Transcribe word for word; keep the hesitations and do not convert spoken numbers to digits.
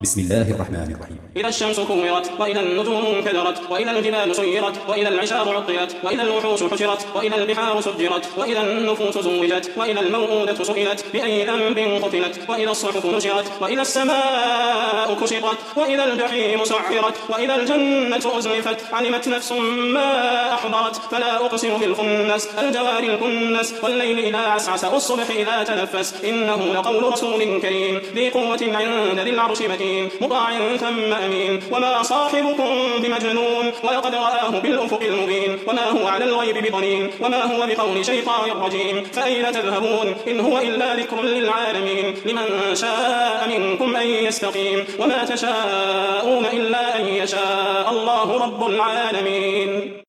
بسم الله الرحمن الرحيم. إذا الشمس كورت وإذا النجوم انكدرت وإذا الجبال سيرت وإذا العشار عطلت وإذا الوحوش حشرت وإذا البحار سجرت وإذا النفوس زوجت وإذا الموءودة سئلت بأي ذنب قتلت وإذا الصحف نشرت وإذا السماء كشطت وإذا الجحيم سعرت وإذا الجنة أزلفت علمت نفس ما أحضرت فلا أقسم بالخنس الجوار الكنس والليل إذا عسعس والصبح إذا تنفس إنه لقول رسول كريم ذي قوة عند ذي العرش مكين مطاع ثم أمين وما صاحبكم بمجنون ولقد رآه بالأفق المبين وما هو على الغيب بضنين وما هو بقول شيطان رجيم فأين تذهبون إن هو إلا ذكر للعالمين لمن شاء منكم أن يستقيم وما تشاءون إلا أن يشاء الله رب العالمين.